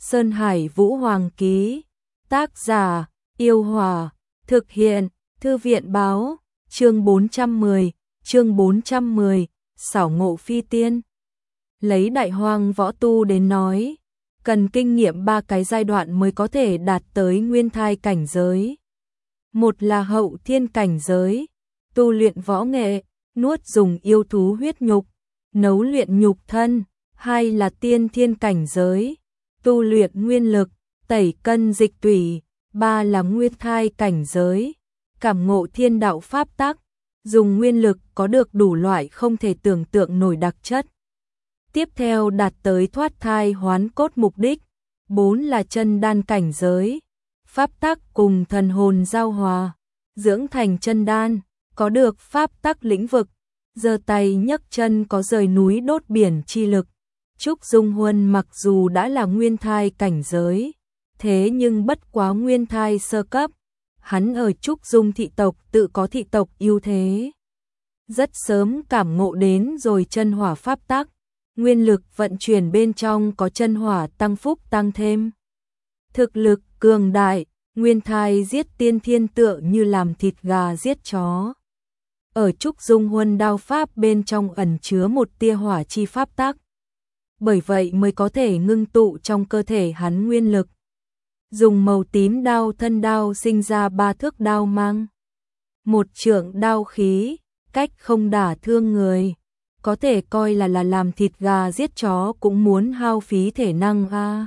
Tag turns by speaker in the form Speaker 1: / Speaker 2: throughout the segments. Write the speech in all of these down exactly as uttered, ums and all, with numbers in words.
Speaker 1: Sơn Hải Vũ Hoàng ký. Tác giả, Yêu Hòa. Thực hiện, Thư viện báo. Chương bốn trăm mười, chương bốn trăm mười, xảo ngộ phi tiên. Lấy Đại Hoang võ tu đến nói, cần kinh nghiệm ba cái giai đoạn mới có thể đạt tới nguyên thai cảnh giới. Một là hậu thiên cảnh giới, tu luyện võ nghệ, nuốt dùng yêu thú huyết nhục, nấu luyện nhục thân. Hai là tiên thiên cảnh giới, tu luyện nguyên lực, tẩy cân dịch tủy. Ba là nguyên thai cảnh giới, cảm ngộ thiên đạo pháp tắc, dùng nguyên lực có được đủ loại không thể tưởng tượng nổi đặc chất. Tiếp theo đạt tới thoát thai hoán cốt mục đích. Bốn là chân đan cảnh giới, pháp tắc cùng thần hồn giao hòa, dưỡng thành chân đan, có được pháp tắc lĩnh vực, giơ tay nhấc chân có rời núi đốt biển chi lực. Trúc Dung Huân mặc dù đã là nguyên thai cảnh giới, thế nhưng bất quá nguyên thai sơ cấp, hắn ở Trúc Dung thị tộc tự có thị tộc ưu thế. Rất sớm cảm ngộ đến rồi chân hỏa pháp tắc, nguyên lực vận chuyển bên trong có chân hỏa tăng phúc tăng thêm. Thực lực cường đại, nguyên thai giết tiên thiên tựa như làm thịt gà giết chó. Ở Trúc Dung Huân đao pháp bên trong ẩn chứa một tia hỏa chi pháp tắc. Bởi vậy mới có thể ngưng tụ trong cơ thể hắn nguyên lực. Dùng màu tím đao thân đao sinh ra ba thước đao mang. Một trượng đao khí, cách không đả thương người. Có thể coi là là làm thịt gà giết chó cũng muốn hao phí thể năng a.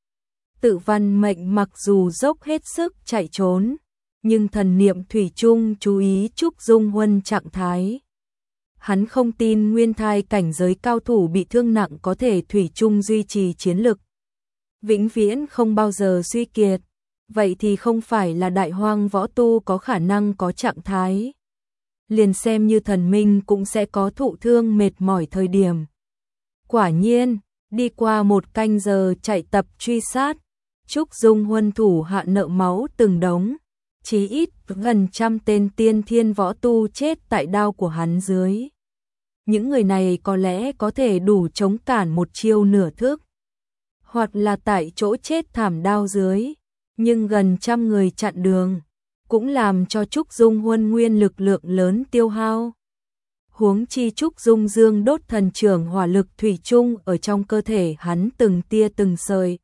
Speaker 1: Tự Văn Mệnh mặc dù dốc hết sức chạy trốn, nhưng thần niệm thủy chung chú ý Trúc Dung Huân trạng thái. Hắn không tin nguyên thai cảnh giới cao thủ bị thương nặng có thể thủy chung duy trì chiến lực. Vĩnh viễn không bao giờ suy kiệt, vậy thì không phải là Đại Hoang võ tu có khả năng có trạng thái. Liền xem như thần minh cũng sẽ có thụ thương mệt mỏi thời điểm. Quả nhiên, đi qua một canh giờ chạy tập truy sát, Trúc Dung Huân thủ hạ nợ máu từng đống, chí ít gần trăm tên tiên thiên võ tu chết tại đao của hắn dưới. Những người này có lẽ có thể đủ chống cản một chiêu nửa thước, hoặc là tại chỗ chết thảm đao dưới, nhưng gần trăm người chặn đường, cũng làm cho Trúc Dung Huân nguyên lực lượng lớn tiêu hao. Huống chi Trúc Dung Dương đốt thần trưởng hỏa lực thủy chung ở trong cơ thể hắn từng tia từng sợi.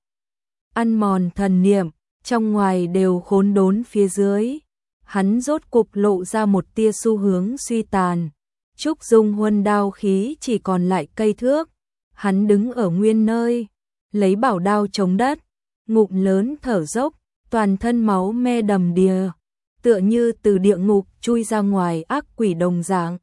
Speaker 1: Ăn mòn thần niệm, trong ngoài đều khốn đốn phía dưới. Hắn rốt cục lộ ra một tia xu hướng suy tàn. Trúc Dung Huân đao khí chỉ còn lại cây thước. Hắn đứng ở nguyên nơi, lấy bảo đao chống đất, ngụm lớn thở dốc, toàn thân máu me đầm đìa, tựa như từ địa ngục chui ra ngoài ác quỷ đồng dạng.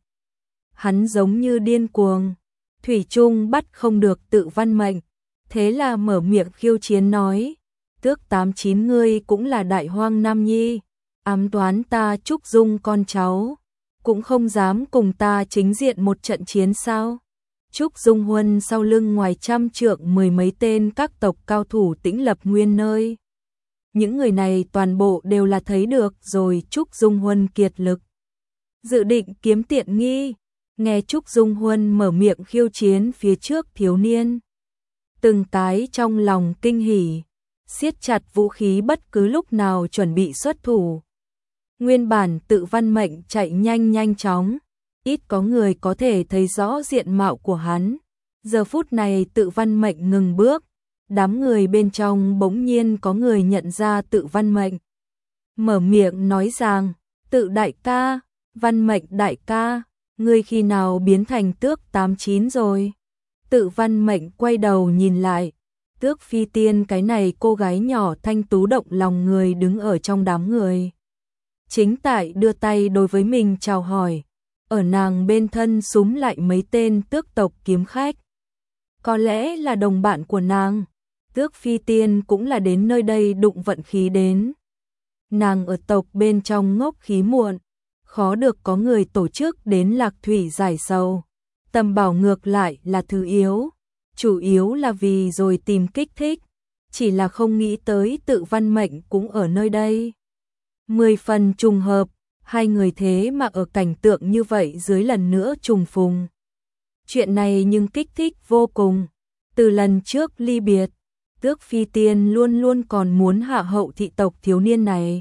Speaker 1: Hắn giống như điên cuồng, thủy chung bắt không được Tự Văn Mệnh, thế là mở miệng khiêu chiến nói: "Tước tám chín ngươi cũng là Đại Hoang nam nhi, ám toán ta Trúc Dung con cháu, cũng không dám cùng ta chính diện một trận chiến sao?" Trúc Dung Huân sau lưng ngoài trăm trượng mười mấy tên các tộc cao thủ tĩnh lập nguyên nơi. Những người này toàn bộ đều là thấy được rồi Trúc Dung Huân kiệt lực, dự định kiếm tiện nghi. Nghe Trúc Dung Huân mở miệng khiêu chiến phía trước thiếu niên, từng cái trong lòng kinh hỉ, siết chặt vũ khí bất cứ lúc nào chuẩn bị xuất thủ. Nguyên bản Tự Văn Mệnh chạy nhanh nhanh chóng, ít có người có thể thấy rõ diện mạo của hắn. Giờ phút này Tự Văn Mệnh ngừng bước, đám người bên trong bỗng nhiên có người nhận ra Tự Văn Mệnh. Mở miệng nói rằng: "Tự đại ca, Văn Mệnh đại ca, ngươi khi nào biến thành Tước tám chín rồi?" Tự Văn Mệnh quay đầu nhìn lại, Tước Phi Tiên cái này cô gái nhỏ thanh tú động lòng người đứng ở trong đám người. Chính tại đưa tay đối với mình chào hỏi, ở nàng bên thân súm lại mấy tên tước tộc kiếm khách. Có lẽ là đồng bạn của nàng, Tước Phi Tiên cũng là đến nơi đây đụng vận khí đến. Nàng ở tộc bên trong ngốc khí muộn, khó được có người tổ chức đến Lạc Thủy giải sầu. Tầm bảo ngược lại là thứ yếu, chủ yếu là vì rồi tìm kích thích, chỉ là không nghĩ tới Tự Văn Mệnh cũng ở nơi đây. Mười phần trùng hợp, hai người thế mà ở cảnh tượng như vậy dưới lần nữa trùng phùng. Chuyện này nhưng kích thích vô cùng, từ lần trước ly biệt, Tước Phi Tiên luôn luôn còn muốn hạ hậu thị tộc thiếu niên này.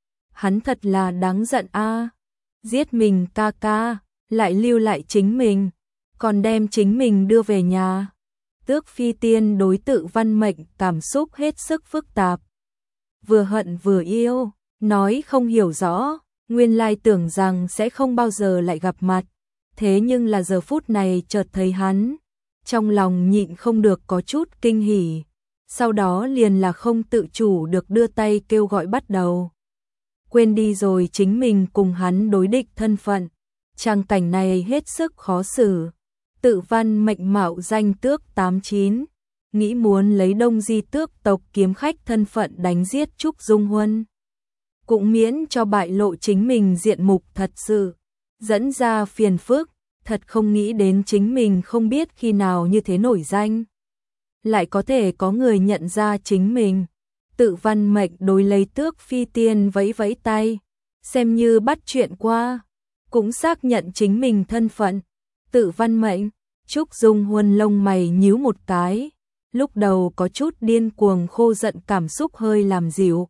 Speaker 1: Hắn thật là đáng giận a, giết mình ca ca, lại lưu lại chính mình, còn đem chính mình đưa về nhà. Tước Phi Tiên đối Tự Văn Mệnh cảm xúc hết sức phức tạp, vừa hận vừa yêu, nói không hiểu rõ, nguyên lai tưởng rằng sẽ không bao giờ lại gặp mặt, thế nhưng là giờ phút này chợt thấy hắn, trong lòng nhịn không được có chút kinh hỉ, sau đó liền là không tự chủ được đưa tay kêu gọi bắt đầu. Quên đi rồi chính mình cùng hắn đối địch thân phận, trang cảnh này hết sức khó xử. Tự Văn Mệnh mạo danh Tước tám chín, nghĩ muốn lấy Đông Di Tước tộc kiếm khách thân phận đánh giết Trúc Dung Huân, cũng miễn cho bại lộ chính mình diện mục thật sự, dẫn ra phiền phức, thật không nghĩ đến chính mình không biết khi nào như thế nổi danh, lại có thể có người nhận ra chính mình. Tự Văn Mệnh đối lấy Tước Phi Tiên vẫy vẫy tay, xem như bắt chuyện qua, cũng xác nhận chính mình thân phận. Tự Văn Mệnh, Trúc Dung Huân lông mày nhíu một cái, lúc đầu có chút điên cuồng khô giận cảm xúc hơi làm dịu.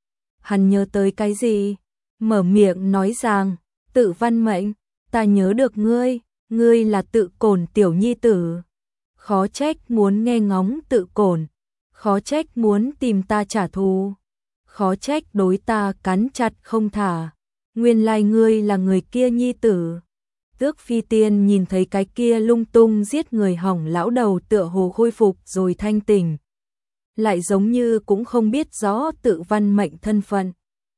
Speaker 1: Hắn nhớ tới cái gì? Mở miệng nói rằng, Tự Văn Mệnh, ta nhớ được ngươi, ngươi là Tự Cổn tiểu nhi tử. Khó trách muốn nghe ngóng Tự Cổn, khó trách muốn tìm ta trả thù, khó trách đối ta cắn chặt không thả, nguyên lai ngươi là người kia nhi tử. Tước Phi Tiên nhìn thấy cái kia lung tung giết người hỏng lão đầu tựa hồ khôi phục rồi thanh tỉnh, lại giống như cũng không biết rõ Tự Văn Mệnh thân phận.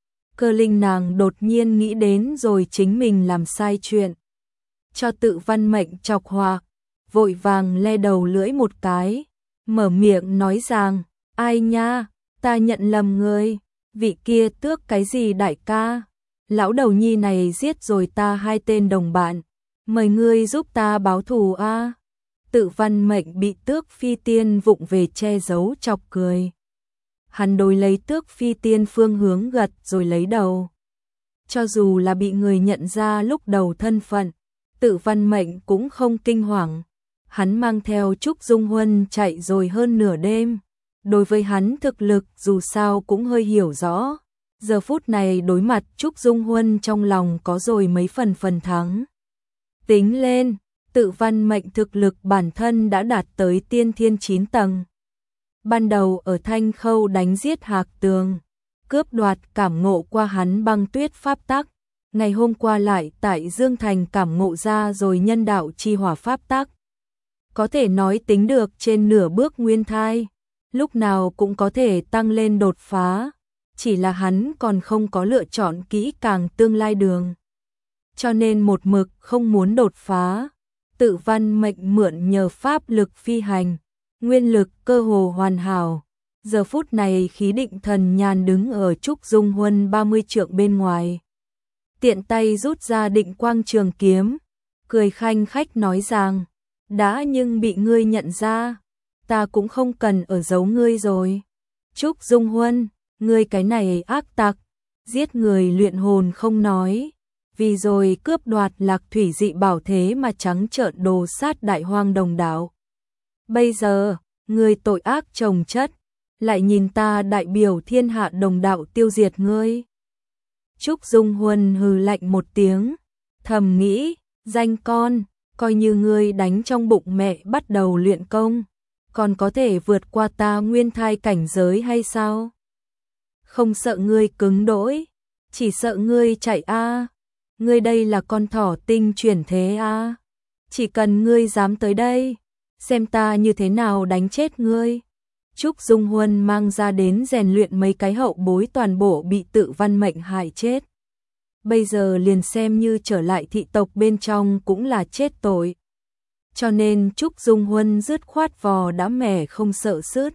Speaker 1: Cơ linh nàng đột nhiên nghĩ đến rồi chính mình làm sai chuyện, cho Tự Văn Mệnh chọc hòa, vội vàng le đầu lưỡi một cái, mở miệng nói rằng, ai nha, ta nhận lầm người, vị kia Tước cái gì đại ca, lão đầu nhi này giết rồi ta hai tên đồng bạn, mời ngươi giúp ta báo thù a. Tự Văn Mệnh bị Tước Phi Tiên vụng về che giấu chọc cười. Hắn đối lấy Tước Phi Tiên phương hướng gật rồi lấy đầu. Cho dù là bị người nhận ra lúc đầu thân phận, Tự Văn Mệnh cũng không kinh hoàng. Hắn mang theo Trúc Dung Huân chạy rồi hơn nửa đêm. Đối với hắn thực lực dù sao cũng hơi hiểu rõ. Giờ phút này đối mặt Trúc Dung Huân trong lòng có rồi mấy phần phần thắng. Tính lên, Tự Văn Mệnh thực lực bản thân đã đạt tới tiên thiên chín tầng. Ban đầu ở Thanh Khâu đánh giết Hạc Tường, cướp đoạt cảm ngộ qua hắn băng tuyết pháp tắc. Ngày hôm qua lại tại Dương Thành cảm ngộ ra rồi nhân đạo chi hỏa pháp tắc. Có thể nói tính được trên nửa bước nguyên thai, lúc nào cũng có thể tăng lên đột phá, chỉ là hắn còn không có lựa chọn kỹ càng tương lai đường. Cho nên một mực không muốn đột phá. Tự Văn Mệnh mượn nhờ pháp lực phi hành, nguyên lực cơ hồ hoàn hảo. Giờ phút này khí định thần nhàn đứng ở Trúc Dung Huân ba mươi trượng bên ngoài. Tiện tay rút ra Định Quang trường kiếm, cười khanh khách nói rằng, đã nhưng bị ngươi nhận ra, ta cũng không cần ở giấu ngươi rồi. Trúc Dung Huân, ngươi cái này ác tặc, giết người luyện hồn không nói, vì rồi cướp đoạt Lạc Thủy dị bảo thế mà trắng trợn đồ sát đại hoang đồng đảo. Bây giờ, ngươi tội ác chồng chất, lại nhìn ta đại biểu thiên hạ đồng đạo tiêu diệt ngươi. Trúc Dung Huân hừ lạnh một tiếng, thầm nghĩ, danh con, coi như ngươi đánh trong bụng mẹ bắt đầu luyện công, còn có thể vượt qua ta nguyên thai cảnh giới hay sao? Không sợ ngươi cứng đỗi, chỉ sợ ngươi chạy a. À. Ngươi đây là con thỏ tinh chuyển thế a. À. Chỉ cần ngươi dám tới đây, xem ta như thế nào đánh chết ngươi. Trúc Dung Huân mang ra đến rèn luyện mấy cái hậu bối toàn bộ bị Tự Văn Mệnh hại chết. Bây giờ liền xem như trở lại thị tộc bên trong cũng là chết tội. Cho nên Trúc Dung Huân dứt khoát vò đã mẻ không sợ sứt.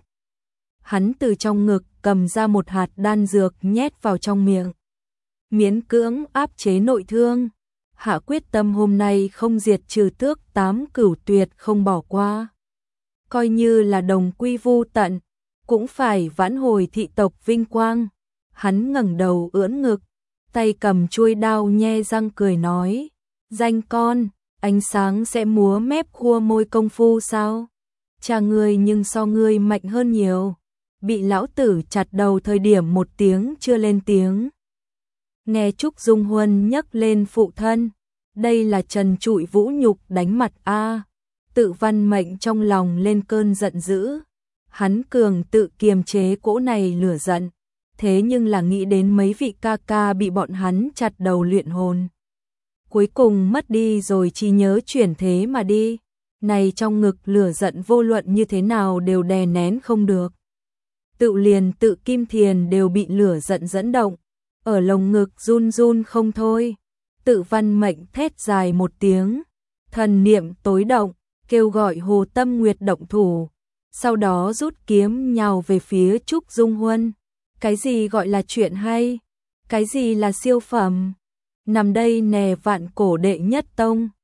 Speaker 1: Hắn từ trong ngực cầm ra một hạt đan dược nhét vào trong miệng. Miễn cưỡng áp chế nội thương. Hạ quyết tâm hôm nay không diệt trừ Tước tám cửu tuyệt không bỏ qua. Coi như là đồng quy vu tận, cũng phải vãn hồi thị tộc vinh quang. Hắn ngẩng đầu ưỡn ngực, tay cầm chuôi đao nhe răng cười nói, danh con, ánh sáng sẽ múa mép khua môi công phu sao? Cha ngươi nhưng so ngươi mạnh hơn nhiều. bị lão tử chặt đầu thời điểm một tiếng chưa lên tiếng. Nghe Trúc Dung Huân nhắc lên phụ thân, đây là trần trụi vũ nhục đánh mặt a. Tự Văn Mệnh trong lòng lên cơn giận dữ, hắn cường tự kiềm chế cỗ này lửa giận, thế nhưng là nghĩ đến mấy vị ca ca bị bọn hắn chặt đầu luyện hồn. Cuối cùng mất đi rồi chỉ nhớ chuyển thế mà đi, này trong ngực lửa giận vô luận như thế nào đều đè nén không được. Tự liền tự Kim Thiền đều bị lửa giận dẫn động, ở lồng ngực run run không thôi. Tự Văn Mệnh thét dài một tiếng, thần niệm tối động, kêu gọi Hồ Tâm Nguyệt động thủ, sau đó rút kiếm nhào về phía Trúc Dung Huân. Cái gì gọi là chuyện hay? Cái gì là siêu phẩm? Nằm đây nè vạn cổ đệ nhất tông.